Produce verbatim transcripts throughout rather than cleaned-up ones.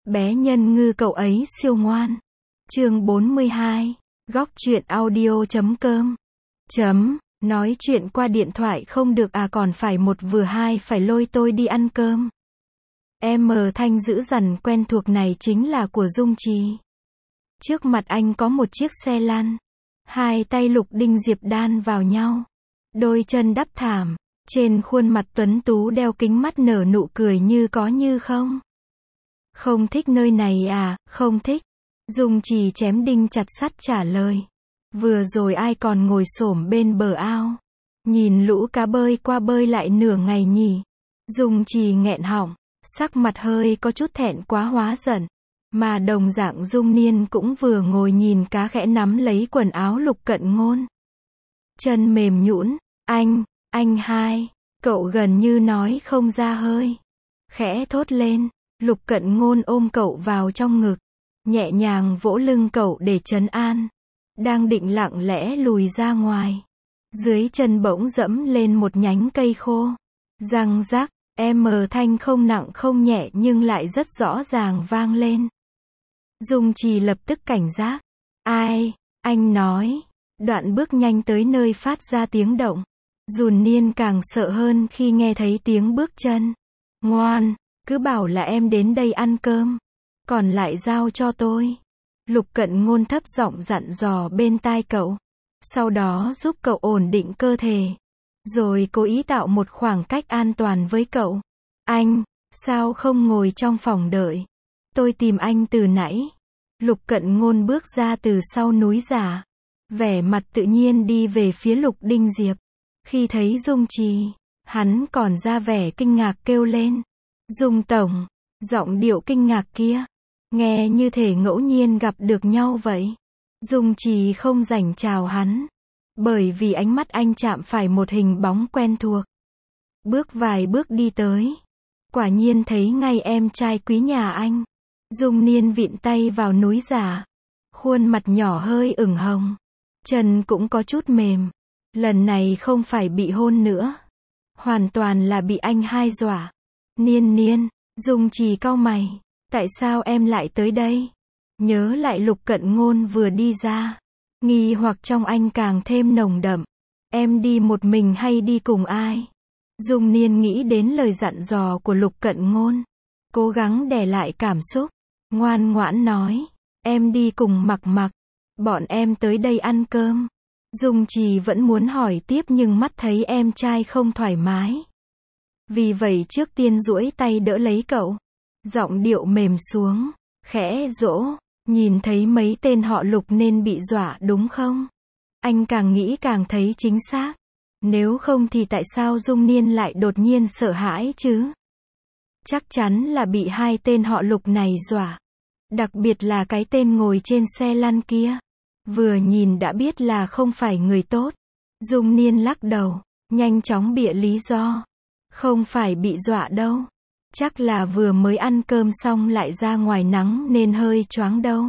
Bé nhân ngư cậu ấy siêu ngoan. Chương bốn mươi hai. Góc truyện audio chấm com. Chấm, nói chuyện qua điện thoại không được à, còn phải một vừa hai phải lôi tôi đi ăn cơm. Em thanh dữ dằn quen thuộc này chính là của Dung Trì. Trước mặt anh có một chiếc xe lăn. Hai tay Lục Đinh Diệp đan vào nhau. Đôi chân đắp thảm. Trên khuôn mặt tuấn tú đeo kính mắt nở nụ cười như có như không. Không thích nơi này à, không thích. Dung Trì chém đinh chặt sắt trả lời. Vừa rồi ai còn ngồi xổm bên bờ ao. Nhìn lũ cá bơi qua bơi lại nửa ngày nhỉ. Dung Trì nghẹn họng. Sắc mặt hơi có chút thẹn quá hóa giận. Mà đồng dạng Dung Niên cũng vừa ngồi nhìn cá khẽ nắm lấy quần áo Lục Cận Ngôn. Chân mềm nhũn, anh, anh hai, cậu gần như nói không ra hơi. Khẽ thốt lên, Lục Cận Ngôn ôm cậu vào trong ngực. Nhẹ nhàng vỗ lưng cậu để trấn an. Đang định lặng lẽ lùi ra ngoài. Dưới chân bỗng dẫm lên một nhánh cây khô. Răng rắc, em thanh không nặng không nhẹ nhưng lại rất rõ ràng vang lên. Dung Trì lập tức cảnh giác. Ai? Anh nói. Đoạn bước nhanh tới nơi phát ra tiếng động. Dùn Niên càng sợ hơn khi nghe thấy tiếng bước chân. Ngoan, cứ bảo là em đến đây ăn cơm. Còn lại giao cho tôi. Lục Cận Ngôn thấp giọng dặn dò bên tai cậu. Sau đó giúp cậu ổn định cơ thể. Rồi cố ý tạo một khoảng cách an toàn với cậu. Anh, sao không ngồi trong phòng đợi? Tôi tìm anh từ nãy. Lục Cận Ngôn bước ra từ sau núi giả. Vẻ mặt tự nhiên đi về phía Lục Đinh Diệp. Khi thấy Dung Trì, hắn còn ra vẻ kinh ngạc kêu lên. Dung tổng, giọng điệu kinh ngạc kia. Nghe như thể ngẫu nhiên gặp được nhau vậy. Dung Trì không rảnh chào hắn. Bởi vì ánh mắt anh chạm phải một hình bóng quen thuộc. Bước vài bước đi tới. Quả nhiên thấy ngay em trai quý nhà anh. Dung Niên vịn tay vào núi giả. Khuôn mặt nhỏ hơi ửng hồng. Chân cũng có chút mềm. Lần này không phải bị hôn nữa. Hoàn toàn là bị anh hai dọa. Niên niên, Dung Trì cau mày. Tại sao em lại tới đây? Nhớ lại Lục Cận Ngôn vừa đi ra. Nghi hoặc trong anh càng thêm nồng đậm. Em đi một mình hay đi cùng ai? Dung Niên nghĩ đến lời dặn dò của Lục Cận Ngôn. Cố gắng đè lại cảm xúc. Ngoan ngoãn nói. Em đi cùng Mặc Mặc. Bọn em tới đây ăn cơm. Dung Trì vẫn muốn hỏi tiếp nhưng mắt thấy em trai không thoải mái. Vì vậy trước tiên duỗi tay đỡ lấy cậu. Giọng điệu mềm xuống. Khẽ dỗ. Nhìn thấy mấy tên họ Lục nên bị dọa đúng không? Anh càng nghĩ càng thấy chính xác. Nếu không thì tại sao Dung Niên lại đột nhiên sợ hãi chứ? Chắc chắn là bị hai tên họ Lục này dọa. Đặc biệt là cái tên ngồi trên xe lăn kia. Vừa nhìn đã biết là không phải người tốt. Dung Niên lắc đầu. Nhanh chóng bịa lý do. Không phải bị dọa đâu. Chắc là vừa mới ăn cơm xong lại ra ngoài nắng nên hơi choáng đâu.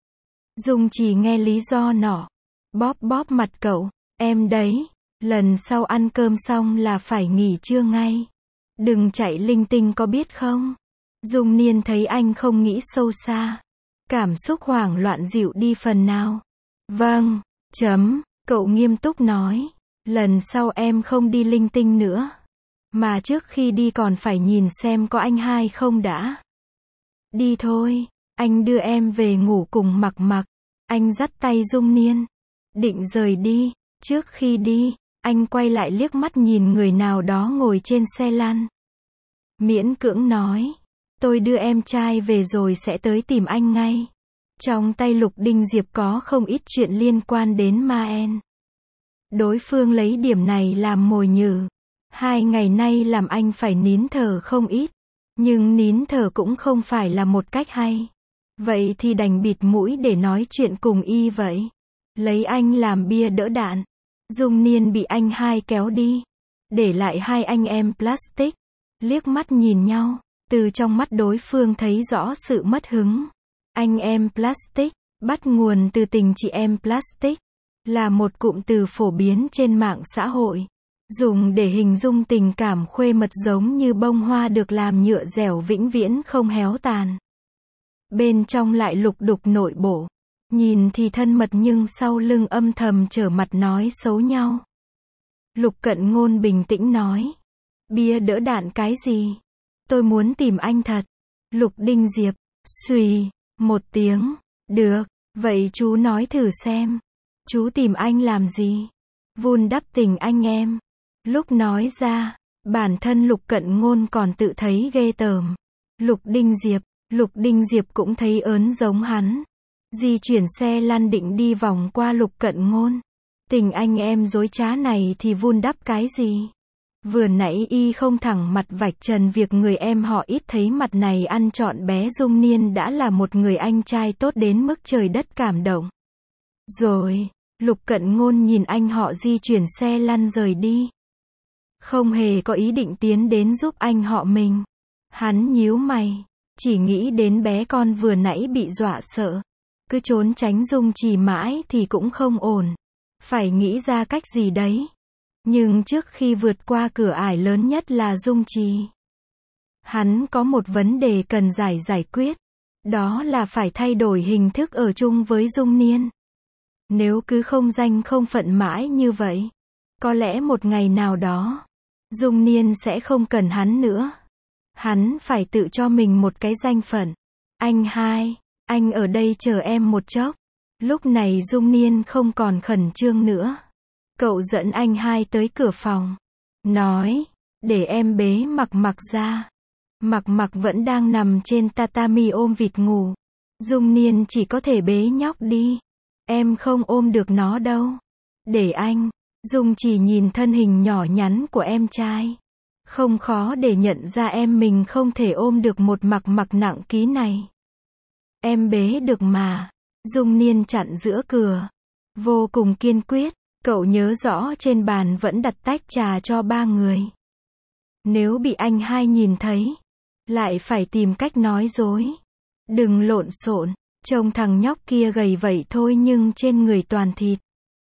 Dung Trì nghe lý do nọ. Bóp bóp mặt cậu. Em đấy. Lần sau ăn cơm xong là phải nghỉ trưa ngay. Đừng chạy linh tinh có biết không? Dung Niên thấy anh không nghĩ sâu xa. Cảm xúc hoảng loạn dịu đi phần nào. Vâng, chấm, cậu nghiêm túc nói. Lần sau em không đi linh tinh nữa. Mà trước khi đi còn phải nhìn xem có anh hai không đã. Đi thôi, anh đưa em về ngủ cùng Mặc Mặc. Anh dắt tay Dung Niên. Định rời đi, trước khi đi, anh quay lại liếc mắt nhìn người nào đó ngồi trên xe lăn. Miễn cưỡng nói. Tôi đưa em trai về rồi sẽ tới tìm anh ngay. Trong tay Lục Đinh Diệp có không ít chuyện liên quan đến Ma En. Đối phương lấy điểm này làm mồi nhử. Hai ngày nay làm anh phải nín thở không ít. Nhưng nín thở cũng không phải là một cách hay. Vậy thì đành bịt mũi để nói chuyện cùng y vậy. Lấy anh làm bia đỡ đạn. Dung Niên bị anh hai kéo đi. Để lại hai anh em plastic. Liếc mắt nhìn nhau. Từ trong mắt đối phương thấy rõ sự mất hứng. Anh em plastic, bắt nguồn từ tình chị em plastic. Là một cụm từ phổ biến trên mạng xã hội. Dùng để hình dung tình cảm khuê mật giống như bông hoa được làm nhựa dẻo vĩnh viễn không héo tàn. bên trong lại lục đục nội bộ. Nhìn thì thân mật nhưng sau lưng âm thầm trở mặt nói xấu nhau. Lục Cận Ngôn bình tĩnh nói. Bia đỡ đạn cái gì? Tôi muốn tìm anh thật. Lục Đinh Diệp, xùy, một tiếng. Được, vậy chú nói thử xem. Chú tìm anh làm gì? Vun đắp tình anh em. Lúc nói ra, bản thân Lục Cận Ngôn còn tự thấy ghê tởm. Lục Đinh Diệp, Lục Đinh Diệp cũng thấy ớn giống hắn. Di chuyển xe lăn định đi vòng qua Lục Cận Ngôn. Tình anh em dối trá này thì vun đắp cái gì? Vừa nãy y không thẳng mặt vạch trần việc người em họ ít thấy mặt này ăn trọn bé Dung Niên đã là một người anh trai tốt đến mức trời đất cảm động. Rồi, Lục Cận Ngôn nhìn anh họ di chuyển xe lăn rời đi. Không hề có ý định tiến đến giúp anh họ mình. Hắn nhíu mày, chỉ nghĩ đến bé con vừa nãy bị dọa sợ. Cứ trốn tránh Dung Trì mãi thì cũng không ổn. Phải nghĩ ra cách gì đấy. Nhưng trước khi vượt qua cửa ải lớn nhất là Dung Trì, hắn có một vấn đề cần giải giải quyết. Đó là phải thay đổi hình thức ở chung với Dung Niên. Nếu cứ không danh không phận mãi như vậy, có lẽ một ngày nào đó, Dung Niên sẽ không cần hắn nữa. Hắn phải tự cho mình một cái danh phận. Anh hai, anh ở đây chờ em một chốc. Lúc này Dung Niên không còn khẩn trương nữa. Cậu dẫn anh hai tới cửa phòng. Nói, để em bế Mặc Mặc ra. Mặc Mặc vẫn đang nằm trên tatami ôm vịt ngủ. Dung Niên chỉ có thể bế nhóc đi. Em không ôm được nó đâu. Để anh. Dung chỉ nhìn thân hình nhỏ nhắn của em trai. Không khó để nhận ra em mình không thể ôm được một Mặc Mặc nặng ký này. Em bế được mà. Dung Niên chặn giữa cửa. Vô cùng kiên quyết. Cậu nhớ rõ trên bàn vẫn đặt tách trà cho ba người. Nếu bị anh hai nhìn thấy, lại phải tìm cách nói dối. Đừng lộn xộn, trông thằng nhóc kia gầy vậy thôi nhưng trên người toàn thịt.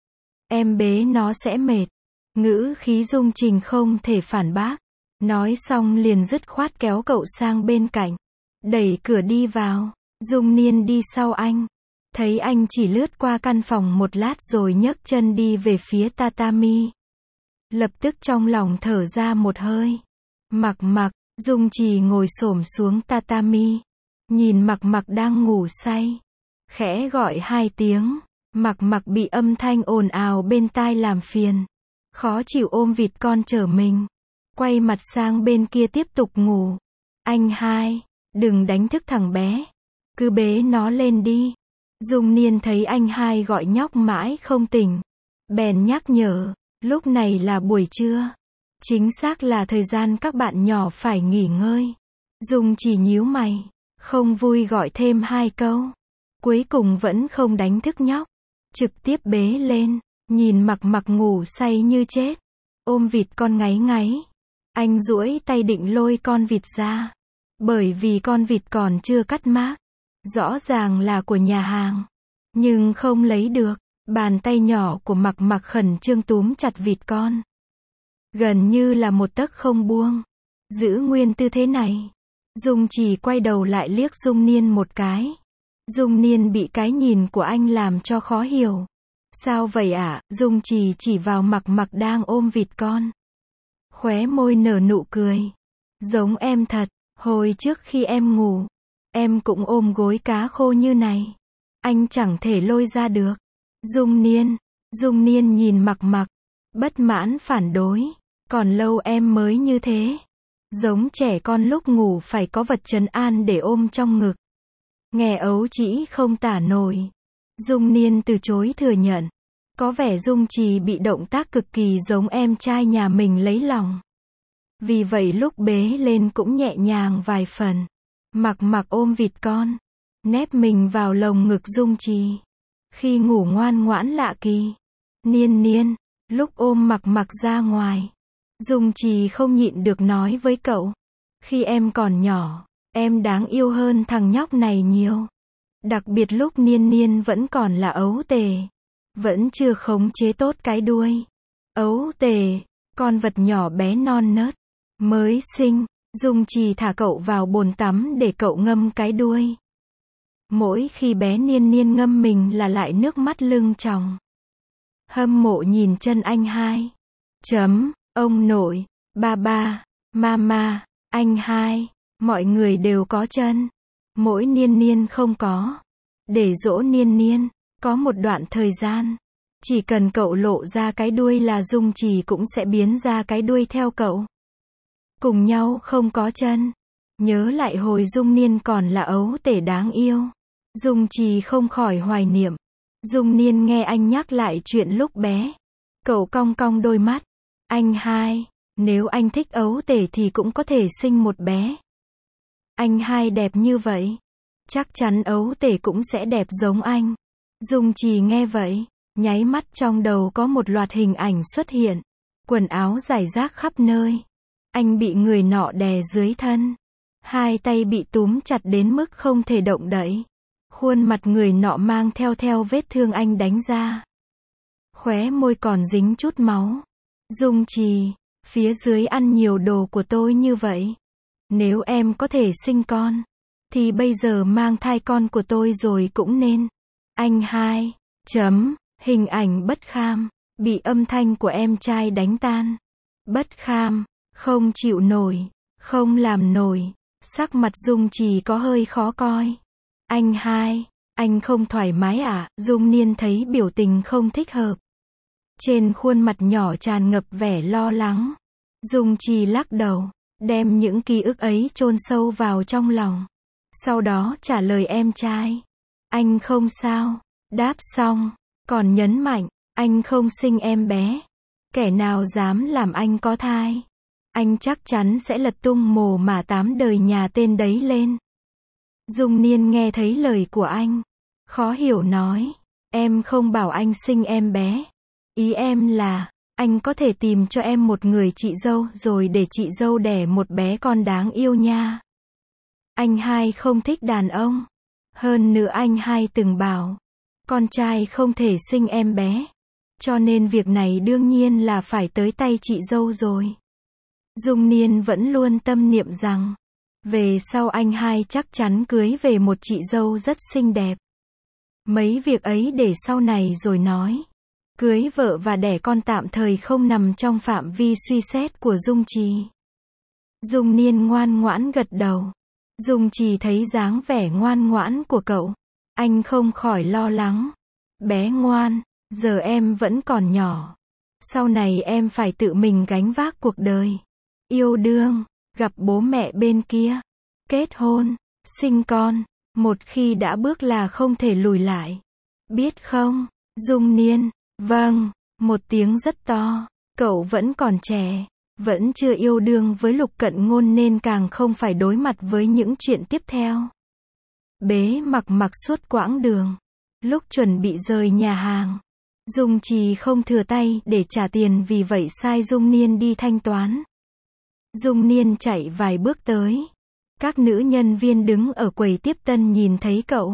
Em bế nó sẽ mệt. Ngữ khí Dung Trình không thể phản bác. Nói xong liền dứt khoát kéo cậu sang bên cạnh. Đẩy cửa đi vào. Dung Niên đi sau anh. Thấy anh chỉ lướt qua căn phòng một lát rồi nhấc chân đi về phía tatami. Lập tức trong lòng thở ra một hơi. Mặc Mặc, Dung Trì ngồi xổm xuống tatami. Nhìn Mặc Mặc đang ngủ say. Khẽ gọi hai tiếng. Mặc Mặc bị âm thanh ồn ào bên tai làm phiền. Khó chịu ôm vịt con chở mình. Quay mặt sang bên kia tiếp tục ngủ. Anh hai, đừng đánh thức thằng bé. Cứ bế nó lên đi. Dung Niên thấy anh hai gọi nhóc mãi không tỉnh. Bèn nhắc nhở, lúc này là buổi trưa. Chính xác là thời gian các bạn nhỏ phải nghỉ ngơi. Dung chỉ nhíu mày, không vui gọi thêm hai câu. Cuối cùng vẫn không đánh thức nhóc. Trực tiếp bế lên, nhìn Mặc Mặc ngủ say như chết. Ôm vịt con ngáy ngáy. Anh duỗi tay định lôi con vịt ra. Bởi vì con vịt còn chưa cắt mác. Rõ ràng là của nhà hàng. Nhưng không lấy được. Bàn tay nhỏ của Mặc Mặc khẩn trương túm chặt vịt con. Gần như là một tấc không buông. Giữ nguyên tư thế này. Dung chỉ quay đầu lại liếc Dung Niên một cái. Dung Niên bị cái nhìn của anh làm cho khó hiểu. Sao vậy ạ? À? Dung chỉ chỉ vào Mặc Mặc đang ôm vịt con. Khóe môi nở nụ cười. Giống em thật. Hồi trước khi em ngủ, em cũng ôm gối cá khô như này. Anh chẳng thể lôi ra được. Dung Niên. Dung Niên nhìn Mặc Mặc. Bất mãn phản đối. Còn lâu em mới như thế. Giống trẻ con lúc ngủ phải có vật trấn an để ôm trong ngực. Nghe ấu trĩ không tả nổi. Dung Niên từ chối thừa nhận. Có vẻ Dung Trì bị động tác cực kỳ giống em trai nhà mình lấy lòng. Vì vậy lúc bế lên cũng nhẹ nhàng vài phần. Mặc Mặc ôm vịt con. Nép mình vào lồng ngực Dung Trì. Khi ngủ ngoan ngoãn lạ kỳ. Niên Niên. Lúc ôm Mặc Mặc ra ngoài. Dung Trì không nhịn được nói với cậu. Khi em còn nhỏ, em đáng yêu hơn thằng nhóc này nhiều. Đặc biệt lúc Niên Niên vẫn còn là ấu tề. Vẫn chưa khống chế tốt cái đuôi. Ấu tề, con vật nhỏ bé non nớt. Mới sinh, Dung Trì thả cậu vào bồn tắm để cậu ngâm cái đuôi. Mỗi khi bé Niên Niên ngâm mình là lại nước mắt lưng tròng. Hâm mộ nhìn chân anh hai. Chấm, ông nội, ba ba, mama, anh hai, mọi người đều có chân. Mỗi Niên Niên không có. Để dỗ Niên Niên, có một đoạn thời gian. Chỉ cần cậu lộ ra cái đuôi là Dung Trì cũng sẽ biến ra cái đuôi theo cậu. Cùng nhau không có chân. Nhớ lại hồi Dung Niên còn là ấu tể đáng yêu. Dung Trì không khỏi hoài niệm. Dung Niên nghe anh nhắc lại chuyện lúc bé. Cậu cong cong đôi mắt. Anh hai, nếu anh thích ấu tể thì cũng có thể sinh một bé. Anh hai đẹp như vậy. Chắc chắn ấu tể cũng sẽ đẹp giống anh. Dung Trì nghe vậy, nháy mắt trong đầu có một loạt hình ảnh xuất hiện. Quần áo rải rác khắp nơi. Anh bị người nọ đè dưới thân. Hai tay bị túm chặt đến mức không thể động đậy. Khuôn mặt người nọ mang theo theo vết thương anh đánh ra. Khóe môi còn dính chút máu. Dung Trì, phía dưới ăn nhiều đồ của tôi như vậy. Nếu em có thể sinh con, thì bây giờ mang thai con của tôi rồi cũng nên. Anh hai, chấm, hình ảnh bất kham, bị âm thanh của em trai đánh tan. Bất kham, không chịu nổi, không làm nổi. Sắc mặt Dung Trì có hơi khó coi. Anh hai, anh không thoải mái à? Dung Niên thấy biểu tình không thích hợp. Trên khuôn mặt nhỏ tràn ngập vẻ lo lắng. Dung Trì lắc đầu, đem những ký ức ấy chôn sâu vào trong lòng. Sau đó trả lời em trai. Anh không sao. Đáp xong, còn nhấn mạnh, anh không sinh em bé. Kẻ nào dám làm anh có thai, anh chắc chắn sẽ lật tung mồ mà tám đời nhà tên đấy lên. Dung Niên nghe thấy lời của anh, khó hiểu nói, em không bảo anh sinh em bé. Ý em là, anh có thể tìm cho em một người chị dâu rồi để chị dâu đẻ một bé con đáng yêu nha. Anh hai không thích đàn ông. Hơn nữa anh hai từng bảo, con trai không thể sinh em bé. Cho nên việc này đương nhiên là phải tới tay chị dâu rồi. Dung Niên vẫn luôn tâm niệm rằng, về sau anh hai chắc chắn cưới về một chị dâu rất xinh đẹp. Mấy việc ấy để sau này rồi nói. Cưới vợ và đẻ con tạm thời không nằm trong phạm vi suy xét của Dung Trì. Dung Niên ngoan ngoãn gật đầu. Dung Trì thấy dáng vẻ ngoan ngoãn của cậu. Anh không khỏi lo lắng. Bé ngoan, giờ em vẫn còn nhỏ. Sau này em phải tự mình gánh vác cuộc đời. Yêu đương, gặp bố mẹ bên kia, kết hôn, sinh con. Một khi đã bước là không thể lùi lại. Biết không, Dung Niên? Vâng, một tiếng rất to. Cậu vẫn còn trẻ, vẫn chưa yêu đương với Lục Cận Ngôn nên càng không phải đối mặt với những chuyện tiếp theo. Bế Mặc Mặc suốt quãng đường. Lúc chuẩn bị rời nhà hàng, Dung Trì không thừa tay để trả tiền, vì vậy sai Dung Niên đi thanh toán. Dung Niên chạy vài bước tới. Các nữ nhân viên đứng ở quầy tiếp tân nhìn thấy cậu,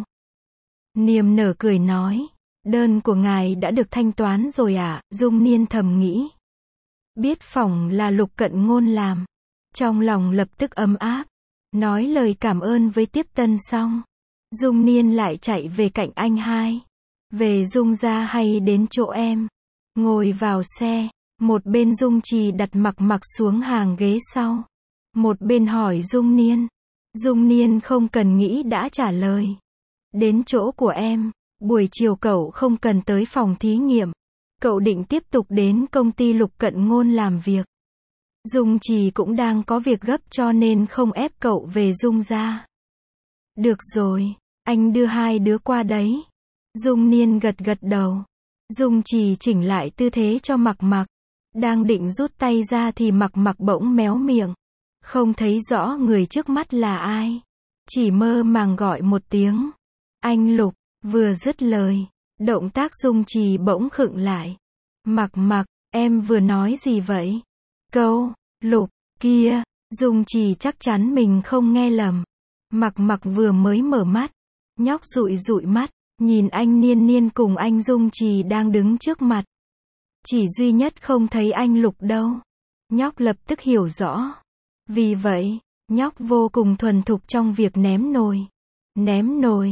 niềm nở cười nói, đơn của ngài đã được thanh toán rồi ạ. À? Dung Niên thầm nghĩ, biết phỏng là Lục Cận Ngôn làm. Trong lòng lập tức ấm áp, nói lời cảm ơn với tiếp tân xong, Dung Niên lại chạy về cạnh anh hai. Về Dung gia hay đến chỗ em? Ngồi vào xe, một bên Dung Trì đặt Mặc Mặc xuống hàng ghế sau, một bên hỏi Dung Niên. Dung Niên không cần nghĩ đã trả lời. Đến chỗ của em, buổi chiều cậu không cần tới phòng thí nghiệm. Cậu định tiếp tục đến công ty Lục Cận Ngôn làm việc. Dung Trì cũng đang có việc gấp cho nên không ép cậu về Dung gia. Được rồi, anh đưa hai đứa qua đấy. Dung Niên gật gật đầu. Dung Trì chỉnh lại tư thế cho Mặc Mặc. Đang định rút tay ra thì Mặc Mặc bỗng méo miệng. Không thấy rõ người trước mắt là ai. Chỉ mơ màng gọi một tiếng. Anh Lục. Vừa dứt lời, động tác Dung Trì bỗng khựng lại. Mặc Mặc, em vừa nói gì vậy? Câu, Lục, kia. Dung Trì chắc chắn mình không nghe lầm. Mặc Mặc vừa mới mở mắt. Nhóc dụi dụi mắt, nhìn anh Niên Niên cùng anh Dung Trì đang đứng trước mặt. Chỉ duy nhất không thấy anh Lục đâu. Nhóc lập tức hiểu rõ. Vì vậy, nhóc vô cùng thuần thục trong việc ném nồi. Ném nồi.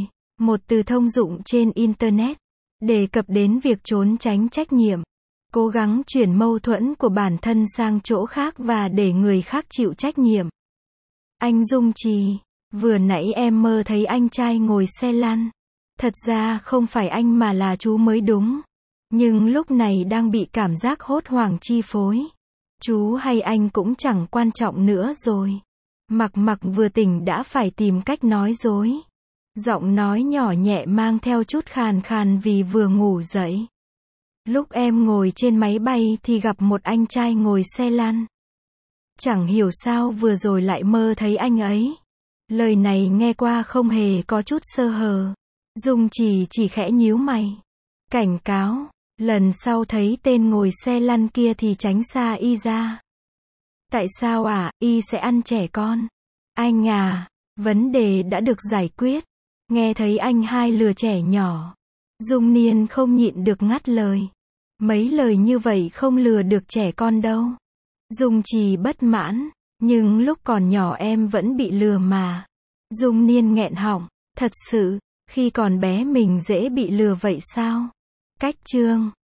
một từ thông dụng trên Internet, đề cập đến việc trốn tránh trách nhiệm, cố gắng chuyển mâu thuẫn của bản thân sang chỗ khác và để người khác chịu trách nhiệm. Anh Dung Trì, vừa nãy em mơ thấy anh trai ngồi xe lăn. Thật ra không phải anh mà là chú mới đúng. Nhưng lúc này đang bị cảm giác hốt hoảng chi phối. Chú hay anh cũng chẳng quan trọng nữa rồi. Mặc Mặc vừa tỉnh đã phải tìm cách nói dối. Giọng nói nhỏ nhẹ mang theo chút khàn khàn vì vừa ngủ dậy. Lúc em ngồi trên máy bay thì gặp một anh trai ngồi xe lăn. Chẳng hiểu sao vừa rồi lại mơ thấy anh ấy. Lời này nghe qua không hề có chút sơ hở. Dung Trì chỉ khẽ nhíu mày. Cảnh cáo, lần sau thấy tên ngồi xe lăn kia thì tránh xa y ra. Tại sao à, y sẽ ăn trẻ con. Anh à, vấn đề đã được giải quyết. Nghe thấy anh hai lừa trẻ nhỏ. Dung Niên không nhịn được ngắt lời. Mấy lời như vậy không lừa được trẻ con đâu. Dung Trì bất mãn, nhưng lúc còn nhỏ em vẫn bị lừa mà. Dung Niên nghẹn họng, thật sự, khi còn bé mình dễ bị lừa vậy sao? Cách chương